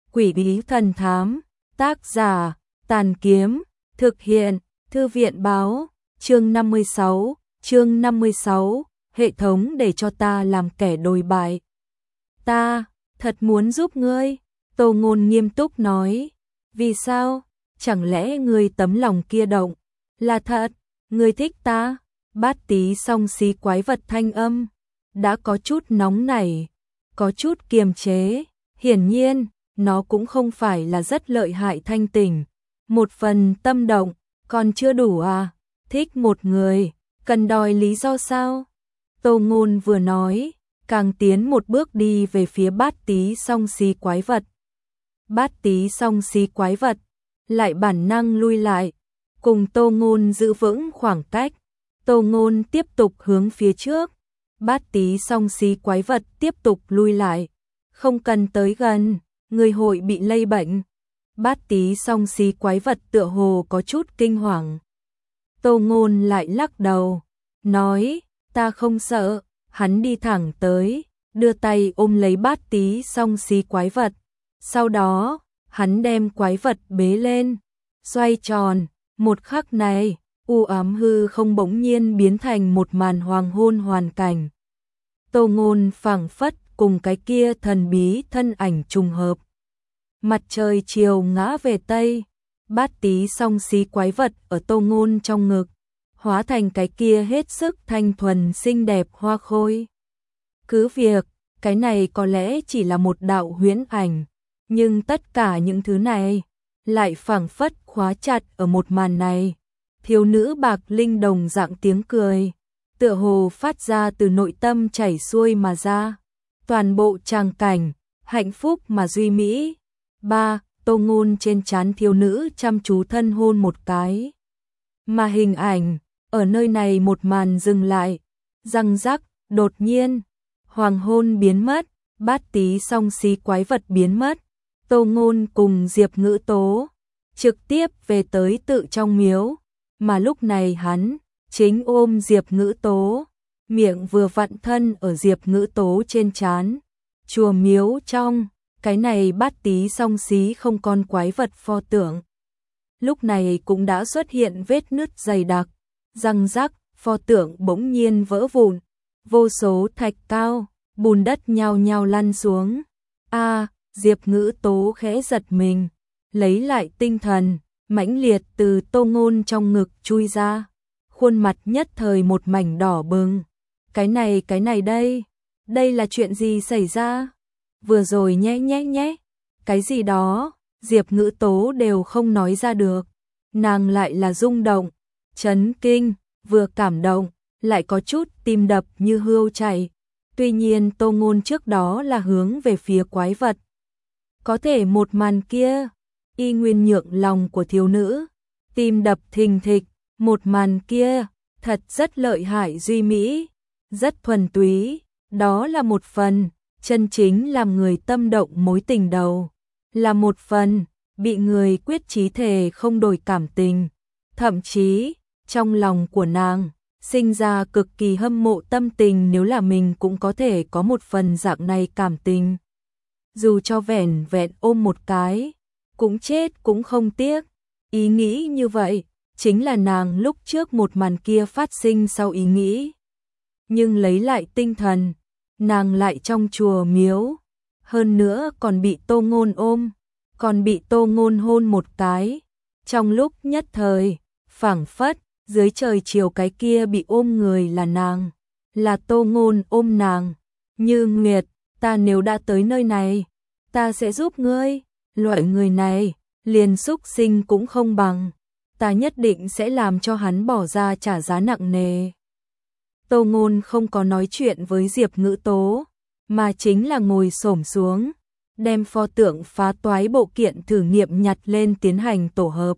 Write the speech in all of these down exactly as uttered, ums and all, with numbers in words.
Quỷ bí thần thám, tác giả, Tàn Kiếm, thực hiện, Thư viện báo, chương năm mươi sáu, chương năm mươi sáu, hệ thống để cho ta làm kẻ đồi bại. Ta, thật muốn giúp ngươi, Tô Ngôn nghiêm túc nói. Vì sao? Chẳng lẽ ngươi tấm lòng kia động? Là thật, ngươi thích ta? Bát tí song xí quái vật thanh âm, đã có chút nóng nảy, có chút kiềm chế, hiển nhiên, nó cũng không phải là rất lợi hại thanh tỉnh. Một phần tâm động, còn chưa đủ à? Thích một người, cần đòi lý do sao? Tô Ngôn vừa nói, càng tiến một bước đi về phía bát tí song xí quái vật. Bát tí song xí quái vật, lại bản năng lui lại, cùng Tô Ngôn giữ vững khoảng cách. Tô Ngôn tiếp tục hướng phía trước, bát tí song xí quái vật tiếp tục lui lại. Không cần tới gần, người hội bị lây bệnh. Bát tí song xí quái vật tựa hồ có chút kinh hoàng. Tô Ngôn lại lắc đầu, nói, ta không sợ. Hắn đi thẳng tới, đưa tay ôm lấy bát tí song xí quái vật. Sau đó, hắn đem quái vật bế lên, xoay tròn. Một khắc này, u ám hư không bỗng nhiên biến thành một màn hoàng hôn hoàn cảnh. Tô Ngôn phảng phất cùng cái kia thần bí thân ảnh trùng hợp. Mặt trời chiều ngã về tây, bát tí song xí quái vật ở Tô Ngôn trong ngực, hóa thành cái kia hết sức thanh thuần xinh đẹp hoa khôi. Cứ việc, cái này có lẽ chỉ là một đạo huyễn ảnh, nhưng tất cả những thứ này lại phảng phất khóa chặt ở một màn này. Thiếu nữ bạc linh đồng dạng tiếng cười, tựa hồ phát ra từ nội tâm chảy xuôi mà ra. Toàn bộ tràng cảnh, hạnh phúc mà duy mỹ. Ba, Tô Ngôn trên trán thiếu nữ chăm chú thân hôn một cái. Mà hình ảnh, ở nơi này một màn dừng lại. Răng rắc, đột nhiên, hoàng hôn biến mất, bát tí song xí quái vật biến mất. Tô Ngôn cùng Diệp Ngữ Tố trực tiếp về tới tự trong miếu, mà lúc này hắn chính ôm Diệp Ngữ Tố, miệng vừa vặn thân ở Diệp Ngữ Tố trên trán. Chùa miếu trong, cái này bát tí song xí không con quái vật pho tượng, lúc này cũng đã xuất hiện vết nứt dày đặc. Răng rắc, pho tượng bỗng nhiên vỡ vụn, vô số thạch cao, bùn đất nhao nhao lăn xuống. A, Diệp Ngữ Tố khẽ giật mình, lấy lại tinh thần, mãnh liệt từ Tô Ngôn trong ngực chui ra, khuôn mặt nhất thời một mảnh đỏ bừng. Cái này cái này đây, đây là chuyện gì xảy ra? Vừa rồi nhé nhé nhé, cái gì đó, Diệp Ngữ Tố đều không nói ra được. Nàng lại là rung động, chấn kinh, vừa cảm động, lại có chút tim đập như hươu chạy. Tuy nhiên Tô Ngôn trước đó là hướng về phía quái vật. Có thể một màn kia, y nguyên nhượng lòng của thiếu nữ, tim đập thình thịch. Một màn kia, thật rất lợi hại duy mỹ, rất thuần túy. Đó là một phần, chân chính làm người tâm động mối tình đầu. Là một phần, bị người quyết chí thề không đổi cảm tình. Thậm chí, trong lòng của nàng, sinh ra cực kỳ hâm mộ tâm tình nếu là mình cũng có thể có một phần dạng này cảm tình. Dù cho vẻn vẹn ôm một cái, cũng chết cũng không tiếc. Ý nghĩ như vậy, chính là nàng lúc trước một màn kia phát sinh sau ý nghĩ. Nhưng lấy lại tinh thần, nàng lại trong chùa miếu, hơn nữa còn bị Tô Ngôn ôm, còn bị Tô Ngôn hôn một cái. Trong lúc nhất thời, phảng phất, dưới trời chiều cái kia bị ôm người là nàng, là Tô Ngôn ôm nàng. Như Nguyệt, ta nếu đã tới nơi này, ta sẽ giúp ngươi, loại người này, liền súc sinh cũng không bằng, ta nhất định sẽ làm cho hắn bỏ ra trả giá nặng nề. Tô Ngôn không có nói chuyện với Diệp Ngữ Tố, mà chính là ngồi xổm xuống, đem pho tượng phá toái bộ kiện thử nghiệm nhặt lên tiến hành tổ hợp.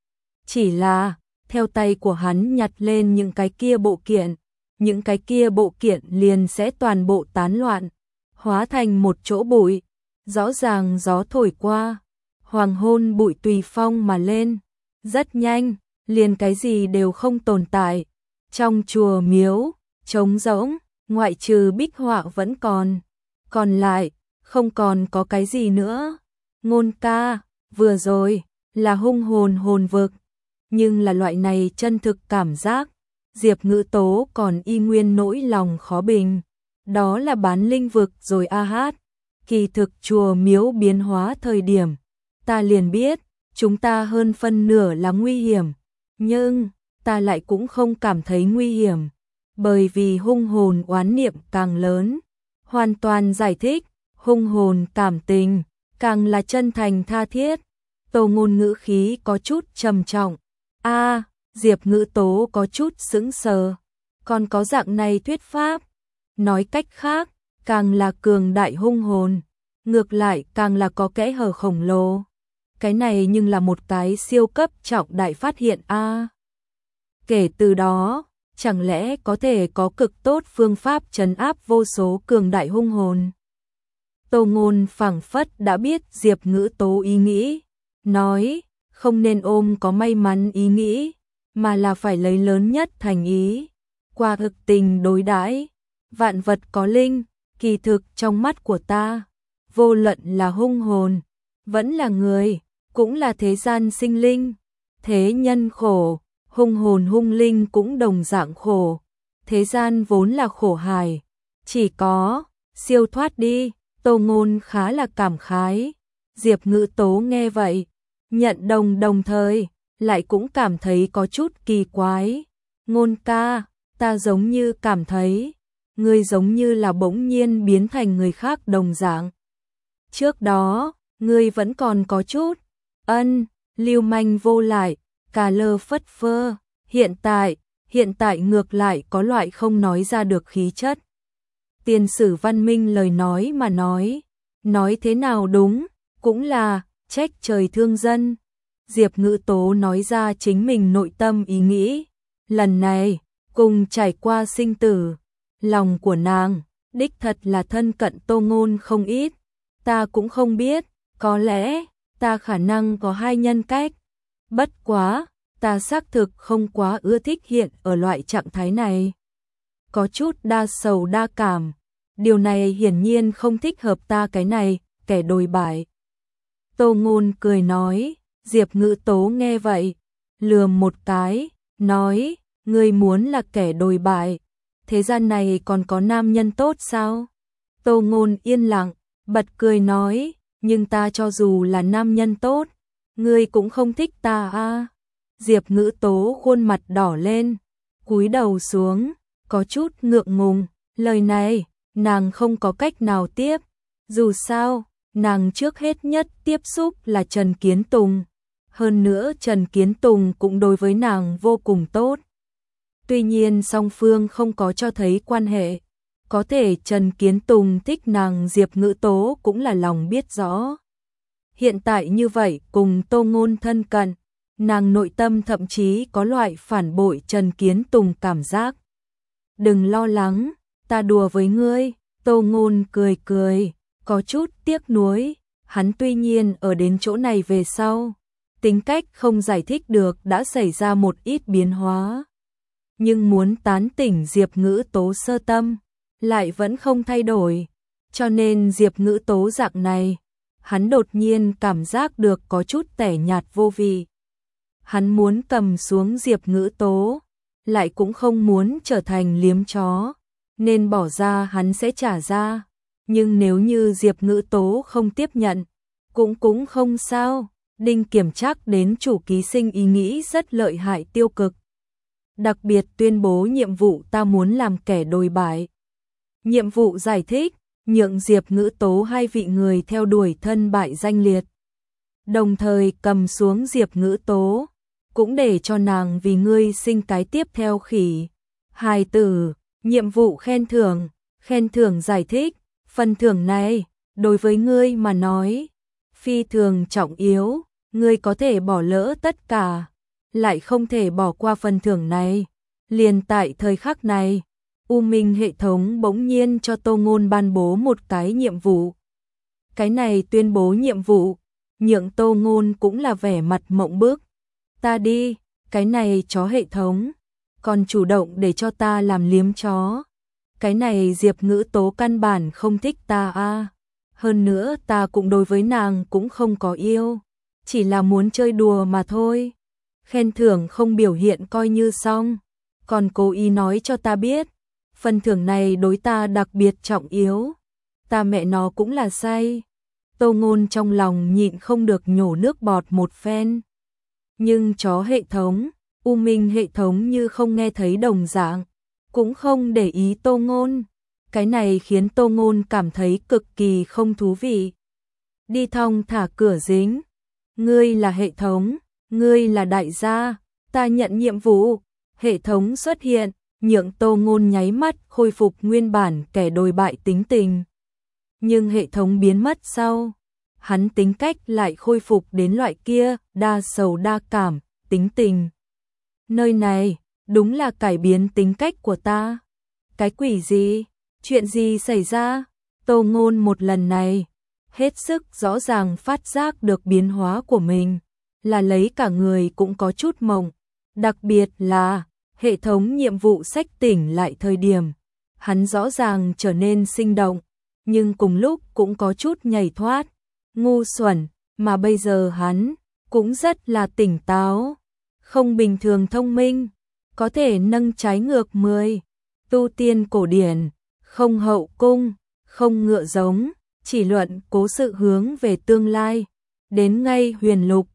Chỉ là, theo tay của hắn nhặt lên những cái kia bộ kiện, những cái kia bộ kiện liền sẽ toàn bộ tán loạn, hóa thành một chỗ bụi. Rõ ràng gió thổi qua, hoàng hôn bụi tùy phong mà lên, rất nhanh, liền cái gì đều không tồn tại. Trong chùa miếu, trống rỗng, ngoại trừ bích họa vẫn còn, còn lại, không còn có cái gì nữa. Ngôn ca, vừa rồi là hung hồn hồn vực, nhưng là loại này chân thực cảm giác, Diệp Ngữ Tố còn y nguyên nỗi lòng khó bình. Đó là bán linh vực rồi a hát. Kỳ thực chùa miếu biến hóa thời điểm, ta liền biết, chúng ta hơn phân nửa là nguy hiểm, nhưng ta lại cũng không cảm thấy nguy hiểm, bởi vì hung hồn oán niệm càng lớn, hoàn toàn giải thích, hung hồn cảm tình càng là chân thành tha thiết. Tô Ngôn ngữ khí có chút trầm trọng. A, Diệp Ngữ Tố có chút sững sờ, còn có dạng này thuyết pháp. Nói cách khác, càng là cường đại hung hồn, ngược lại càng là có kẽ hở khổng lồ. Cái này nhưng là một cái siêu cấp trọng đại phát hiện a. Kể từ đó, chẳng lẽ có thể có cực tốt phương pháp trấn áp vô số cường đại hung hồn. Tô Ngôn phảng phất đã biết Diệp Ngữ Tố ý nghĩ, nói, không nên ôm có may mắn ý nghĩ, mà là phải lấy lớn nhất thành ý, qua thực tình đối đãi. Vạn vật có linh, kỳ thực trong mắt của ta, vô luận là hung hồn, vẫn là người, cũng là thế gian sinh linh. Thế nhân khổ, hung hồn hung linh cũng đồng dạng khổ. Thế gian vốn là khổ hài, chỉ có siêu thoát đi. Tô Ngôn khá là cảm khái. Diệp Ngữ Tố nghe vậy, nhận đồng đồng thời, lại cũng cảm thấy có chút kỳ quái. Ngôn ca, ta giống như cảm thấy, ngươi giống như là bỗng nhiên biến thành người khác đồng dạng. Trước đó, ngươi vẫn còn có chút ân, lưu manh vô lại, cà lơ phất phơ, hiện tại, hiện tại ngược lại có loại không nói ra được khí chất. Tiền sử văn minh lời nói mà nói, nói thế nào đúng, cũng là trách trời thương dân. Diệp Ngữ Tố nói ra chính mình nội tâm ý nghĩ, lần này, cùng trải qua sinh tử, lòng của nàng, đích thật là thân cận Tô Ngôn không ít. Ta cũng không biết, có lẽ, ta khả năng có hai nhân cách. Bất quá, ta xác thực không quá ưa thích hiện ở loại trạng thái này. Có chút đa sầu đa cảm, điều này hiển nhiên không thích hợp ta cái này, kẻ đồi bại. Tô Ngôn cười nói, Diệp Ngữ Tố nghe vậy, lườm một cái, nói, ngươi muốn là kẻ đồi bại, thế gian này còn có nam nhân tốt sao? Tô Ngôn yên lặng, bật cười nói, nhưng ta cho dù là nam nhân tốt, ngươi cũng không thích ta a. Diệp Ngữ Tố khuôn mặt đỏ lên, cúi đầu xuống, có chút ngượng ngùng, lời này, nàng không có cách nào tiếp, dù sao, nàng trước hết nhất tiếp xúc là Trần Kiến Tùng, hơn nữa Trần Kiến Tùng cũng đối với nàng vô cùng tốt. Tuy nhiên song phương không có cho thấy quan hệ, có thể Trần Kiến Tùng thích nàng Diệp Ngữ Tố cũng là lòng biết rõ. Hiện tại như vậy cùng Tô Ngôn thân cận, nàng nội tâm thậm chí có loại phản bội Trần Kiến Tùng cảm giác. Đừng lo lắng, ta đùa với ngươi. Tô Ngôn cười cười, có chút tiếc nuối, hắn tuy nhiên ở đến chỗ này về sau, tính cách không giải thích được đã xảy ra một ít biến hóa. Nhưng muốn tán tỉnh Diệp Ngữ Tố sơ tâm, lại vẫn không thay đổi, cho nên Diệp Ngữ Tố dạng này, hắn đột nhiên cảm giác được có chút tẻ nhạt vô vị. Hắn muốn cầm xuống Diệp Ngữ Tố, lại cũng không muốn trở thành liếm chó, nên bỏ ra hắn sẽ trả ra. Nhưng nếu như Diệp Ngữ Tố không tiếp nhận, cũng cũng không sao. Đinh Kiểm Trác đến chủ ký sinh ý nghĩ rất lợi hại tiêu cực. Đặc biệt tuyên bố nhiệm vụ ta muốn làm kẻ đồi bại. Nhiệm vụ giải thích, nhượng Diệp Ngữ Tố hai vị người theo đuổi thân bại danh liệt. Đồng thời cầm xuống Diệp Ngữ Tố, cũng để cho nàng vì ngươi sinh cái tiếp theo khỉ. Hài tử, nhiệm vụ khen thưởng, khen thưởng giải thích, phần thưởng này, đối với ngươi mà nói, phi thường trọng yếu, ngươi có thể bỏ lỡ tất cả, lại không thể bỏ qua phần thưởng này. Liền tại thời khắc này, U Minh hệ thống bỗng nhiên cho Tô Ngôn ban bố một cái nhiệm vụ. Cái này tuyên bố nhiệm vụ, nhượng Tô Ngôn cũng là vẻ mặt mộng bức. Ta đi, cái này chó hệ thống, còn chủ động để cho ta làm liếm chó. Cái này Diệp Ngữ Tố căn bản không thích ta a. Hơn nữa ta cũng đối với nàng cũng không có yêu, chỉ là muốn chơi đùa mà thôi. Khen thưởng không biểu hiện coi như xong, còn cố ý nói cho ta biết, phần thưởng này đối ta đặc biệt trọng yếu. Ta mẹ nó cũng là say. Tô Ngôn trong lòng nhịn không được nhổ nước bọt một phen. Nhưng chó hệ thống, U Minh hệ thống như không nghe thấy đồng dạng, cũng không để ý Tô Ngôn. Cái này khiến Tô Ngôn cảm thấy cực kỳ không thú vị. Đi thong thả cửa dính. Ngươi là hệ thống, ngươi là đại gia, ta nhận nhiệm vụ. Hệ thống xuất hiện, nhượng Tô Ngôn nháy mắt khôi phục nguyên bản kẻ đồi bại tính tình. Nhưng hệ thống biến mất sau, hắn tính cách lại khôi phục đến loại kia, đa sầu đa cảm, tính tình. Nơi này, đúng là cải biến tính cách của ta. Cái quỷ gì? Chuyện gì xảy ra? Tô Ngôn một lần này, hết sức rõ ràng phát giác được biến hóa của mình, là lấy cả người cũng có chút mộng. Đặc biệt là, hệ thống nhiệm vụ sách tỉnh lại thời điểm, hắn rõ ràng trở nên sinh động, nhưng cùng lúc cũng có chút nhảy thoát, ngu xuẩn, mà bây giờ hắn cũng rất là tỉnh táo, không bình thường thông minh, có thể nâng trái ngược mười, tu tiên cổ điển, không hậu cung, không ngựa giống, chỉ luận cố sự hướng về tương lai, đến ngay huyền lục,